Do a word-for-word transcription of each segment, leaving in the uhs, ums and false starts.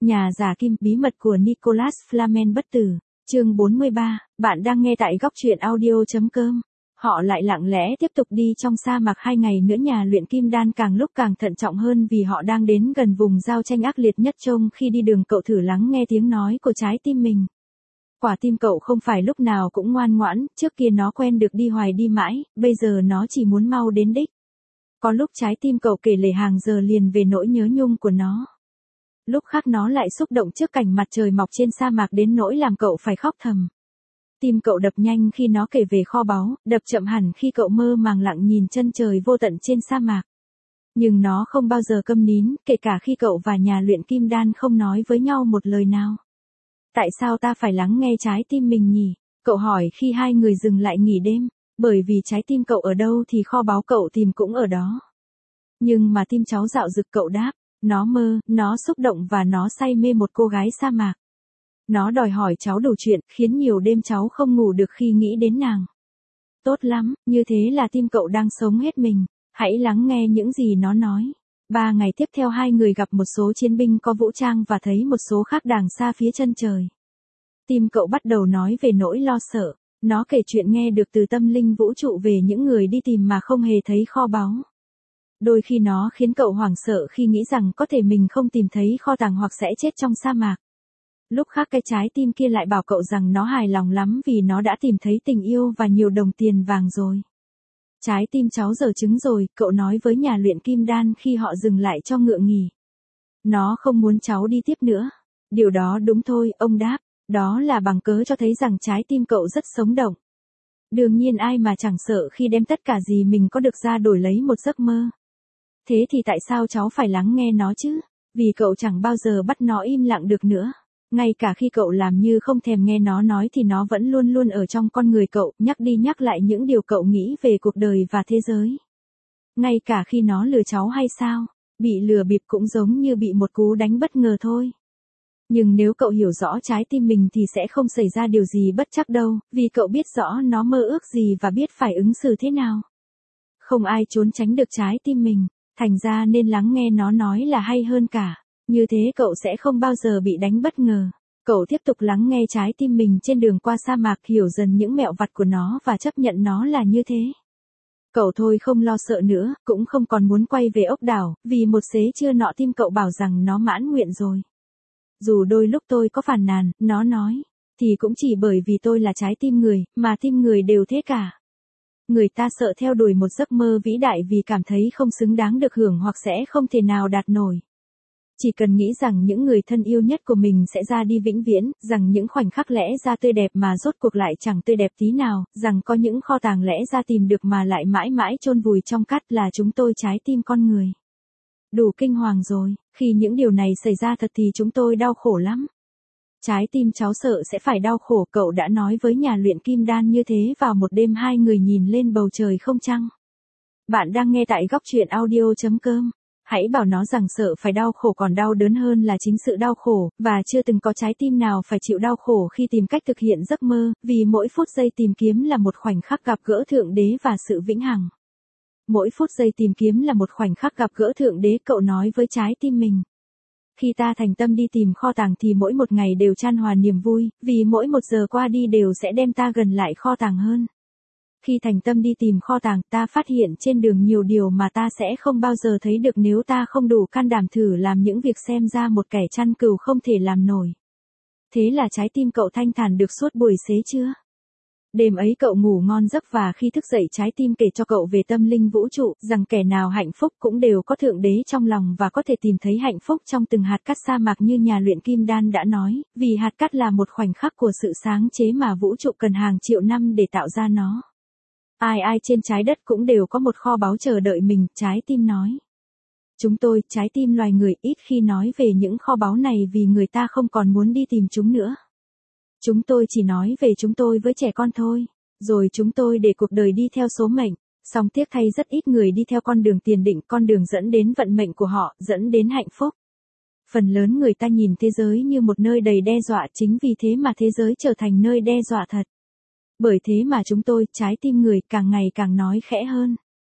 Nhà giả kim, bí mật của Nicholas Flamel bất tử. Chương bốn mươi ba, bạn đang nghe tại góc truyện audio.com. Họ lại lặng lẽ tiếp tục đi trong sa mạc hai ngày nữa. Nhà luyện kim đan càng lúc càng thận trọng hơn vì họ đang đến gần vùng giao tranh ác liệt nhất. Trong khi đi đường cậu thử lắng nghe tiếng nói của trái tim mình. Quả tim cậu không phải lúc nào cũng ngoan ngoãn, trước kia nó quen được đi hoài đi mãi, bây giờ nó chỉ muốn mau đến đích. Có lúc trái tim cậu kể lể hàng giờ liền về nỗi nhớ nhung của nó. Lúc khác nó lại xúc động trước cảnh mặt trời mọc trên sa mạc đến nỗi làm cậu phải khóc thầm. Tim cậu đập nhanh khi nó kể về kho báu, đập chậm hẳn khi cậu mơ màng lặng nhìn chân trời vô tận trên sa mạc. Nhưng nó không bao giờ câm nín, kể cả khi cậu và nhà luyện kim đan không nói với nhau một lời nào. Tại sao ta phải lắng nghe trái tim mình nhỉ? Cậu hỏi khi hai người dừng lại nghỉ đêm, bởi vì trái tim cậu ở đâu thì kho báu cậu tìm cũng ở đó. Nhưng mà tim cháu dạo dực, cậu đáp. Nó mơ, nó xúc động và nó say mê một cô gái sa mạc. Nó đòi hỏi cháu đủ chuyện, khiến nhiều đêm cháu không ngủ được khi nghĩ đến nàng. Tốt lắm, như thế là tim cậu đang sống hết mình. Hãy lắng nghe những gì nó nói. Ba ngày tiếp theo hai người gặp một số chiến binh có vũ trang và thấy một số khác đàng xa phía chân trời. Tim cậu bắt đầu nói về nỗi lo sợ. Nó kể chuyện nghe được từ tâm linh vũ trụ về những người đi tìm mà không hề thấy kho báu. Đôi khi nó khiến cậu hoảng sợ khi nghĩ rằng có thể mình không tìm thấy kho tàng hoặc sẽ chết trong sa mạc. Lúc khác cái trái tim kia lại bảo cậu rằng nó hài lòng lắm vì nó đã tìm thấy tình yêu và nhiều đồng tiền vàng rồi. Trái tim cháu giờ trứng rồi, cậu nói với nhà luyện kim đan khi họ dừng lại cho ngựa nghỉ. Nó không muốn cháu đi tiếp nữa. Điều đó đúng thôi, ông đáp. Đó là bằng cớ cho thấy rằng trái tim cậu rất sống động. Đương nhiên ai mà chẳng sợ khi đem tất cả gì mình có được ra đổi lấy một giấc mơ. Thế thì tại sao cháu phải lắng nghe nó chứ? Vì cậu chẳng bao giờ bắt nó im lặng được nữa. Ngay cả khi cậu làm như không thèm nghe nó nói thì nó vẫn luôn luôn ở trong con người cậu, nhắc đi nhắc lại những điều cậu nghĩ về cuộc đời và thế giới. Ngay cả khi nó lừa cháu hay sao? Bị lừa bịp cũng giống như bị một cú đánh bất ngờ thôi. Nhưng nếu cậu hiểu rõ trái tim mình thì sẽ không xảy ra điều gì bất trắc đâu, vì cậu biết rõ nó mơ ước gì và biết phải ứng xử thế nào. Không ai trốn tránh được trái tim mình. Thành ra nên lắng nghe nó nói là hay hơn cả. Như thế cậu sẽ không bao giờ bị đánh bất ngờ. Cậu tiếp tục lắng nghe trái tim mình trên đường qua sa mạc, hiểu dần những mẹo vặt của nó và chấp nhận nó là như thế. Cậu thôi không lo sợ nữa, cũng không còn muốn quay về ốc đảo, vì một xế trưa nọ tim cậu bảo rằng nó mãn nguyện rồi. Dù đôi lúc tôi có phàn nàn, nó nói, thì cũng chỉ bởi vì tôi là trái tim người, mà tim người đều thế cả. Người ta sợ theo đuổi một giấc mơ vĩ đại vì cảm thấy không xứng đáng được hưởng hoặc sẽ không thể nào đạt nổi. Chỉ cần nghĩ rằng những người thân yêu nhất của mình sẽ ra đi vĩnh viễn, rằng những khoảnh khắc lẽ ra tươi đẹp mà rốt cuộc lại chẳng tươi đẹp tí nào, rằng có những kho tàng lẽ ra tìm được mà lại mãi mãi chôn vùi trong cát là chúng tôi trái tim con người. Đủ kinh hoàng rồi, khi những điều này xảy ra thật thì chúng tôi đau khổ lắm. Trái tim cháu sợ sẽ phải đau khổ, cậu đã nói với nhà luyện kim đan như thế vào một đêm hai người nhìn lên bầu trời không trăng. Bạn đang nghe tại góc truyện audio.com. Hãy bảo nó rằng sợ phải đau khổ còn đau đớn hơn là chính sự đau khổ, và chưa từng có trái tim nào phải chịu đau khổ khi tìm cách thực hiện giấc mơ, vì mỗi phút giây tìm kiếm là một khoảnh khắc gặp gỡ Thượng Đế và sự vĩnh hằng. Mỗi phút giây tìm kiếm là một khoảnh khắc gặp gỡ Thượng Đế, cậu nói với trái tim mình. Khi ta thành tâm đi tìm kho tàng thì mỗi một ngày đều chan hòa niềm vui, vì mỗi một giờ qua đi đều sẽ đem ta gần lại kho tàng hơn. Khi thành tâm đi tìm kho tàng, ta phát hiện trên đường nhiều điều mà ta sẽ không bao giờ thấy được nếu ta không đủ can đảm thử làm những việc xem ra một kẻ chăn cừu không thể làm nổi. Thế là trái tim cậu thanh thản được suốt buổi xế trưa. Đêm ấy cậu ngủ ngon giấc và khi thức dậy trái tim kể cho cậu về tâm linh vũ trụ, rằng kẻ nào hạnh phúc cũng đều có Thượng Đế trong lòng và có thể tìm thấy hạnh phúc trong từng hạt cát sa mạc như nhà luyện kim đan đã nói, vì hạt cát là một khoảnh khắc của sự sáng chế mà vũ trụ cần hàng triệu năm để tạo ra nó. Ai ai trên trái đất cũng đều có một kho báu chờ đợi mình, trái tim nói. Chúng tôi, trái tim loài người, ít khi nói về những kho báu này vì người ta không còn muốn đi tìm chúng nữa. Chúng tôi chỉ nói về chúng tôi với trẻ con thôi, rồi chúng tôi để cuộc đời đi theo số mệnh, song tiếc thay rất ít người đi theo con đường tiền định, con đường dẫn đến vận mệnh của họ, dẫn đến hạnh phúc. Phần lớn người ta nhìn thế giới như một nơi đầy đe dọa, chính vì thế mà thế giới trở thành nơi đe dọa thật. Bởi thế mà chúng tôi, trái tim người, càng ngày càng nói khẽ hơn.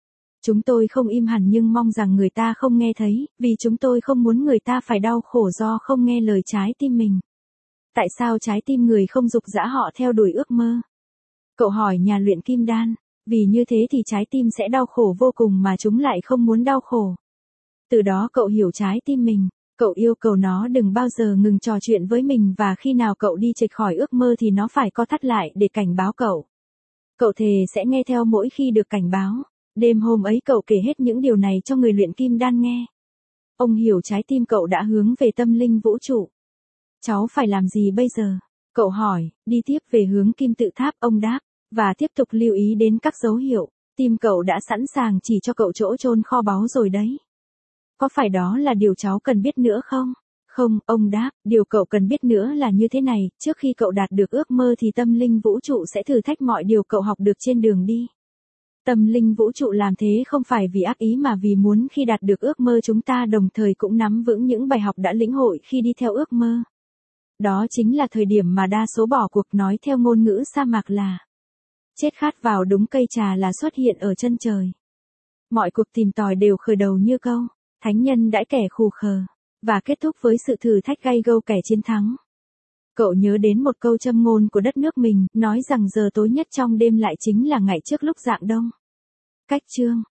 Chúng tôi không im hẳn nhưng mong rằng người ta không nghe thấy, vì chúng tôi không muốn người ta phải đau khổ do không nghe lời trái tim mình. Tại sao trái tim người không dục dã họ theo đuổi ước mơ? Cậu hỏi nhà luyện kim đan, vì như thế thì trái tim sẽ đau khổ vô cùng mà chúng lại không muốn đau khổ. Từ đó cậu hiểu trái tim mình, cậu yêu cầu nó đừng bao giờ ngừng trò chuyện với mình và khi nào cậu đi chệch khỏi ước mơ thì nó phải co thắt lại để cảnh báo cậu. Cậu thề sẽ nghe theo mỗi khi được cảnh báo. Đêm hôm ấy cậu kể hết những điều này cho người luyện kim đan nghe. Ông hiểu trái tim cậu đã hướng về tâm linh vũ trụ. Cháu phải làm gì bây giờ? Cậu hỏi, đi tiếp về hướng kim tự tháp, ông đáp, và tiếp tục lưu ý đến các dấu hiệu. Tim cậu đã sẵn sàng chỉ cho cậu chỗ chôn kho báu rồi đấy. Có phải đó là điều cháu cần biết nữa không? Không, ông đáp, điều cậu cần biết nữa là như thế này, trước khi cậu đạt được ước mơ thì tâm linh vũ trụ sẽ thử thách mọi điều cậu học được trên đường đi. Tâm linh vũ trụ làm thế không phải vì ác ý mà vì muốn khi đạt được ước mơ chúng ta đồng thời cũng nắm vững những bài học đã lĩnh hội khi đi theo ước mơ. Đó chính là thời điểm mà đa số bỏ cuộc, nói theo ngôn ngữ sa mạc là chết khát vào đúng cây trà là xuất hiện ở chân trời. Mọi cuộc tìm tòi đều khởi đầu như câu thánh nhân đãi kẻ khù khờ, và kết thúc với sự thử thách gay gâu kẻ chiến thắng. Cậu nhớ đến một câu châm ngôn của đất nước mình, nói rằng giờ tối nhất trong đêm lại chính là ngày trước lúc rạng đông. Cách chương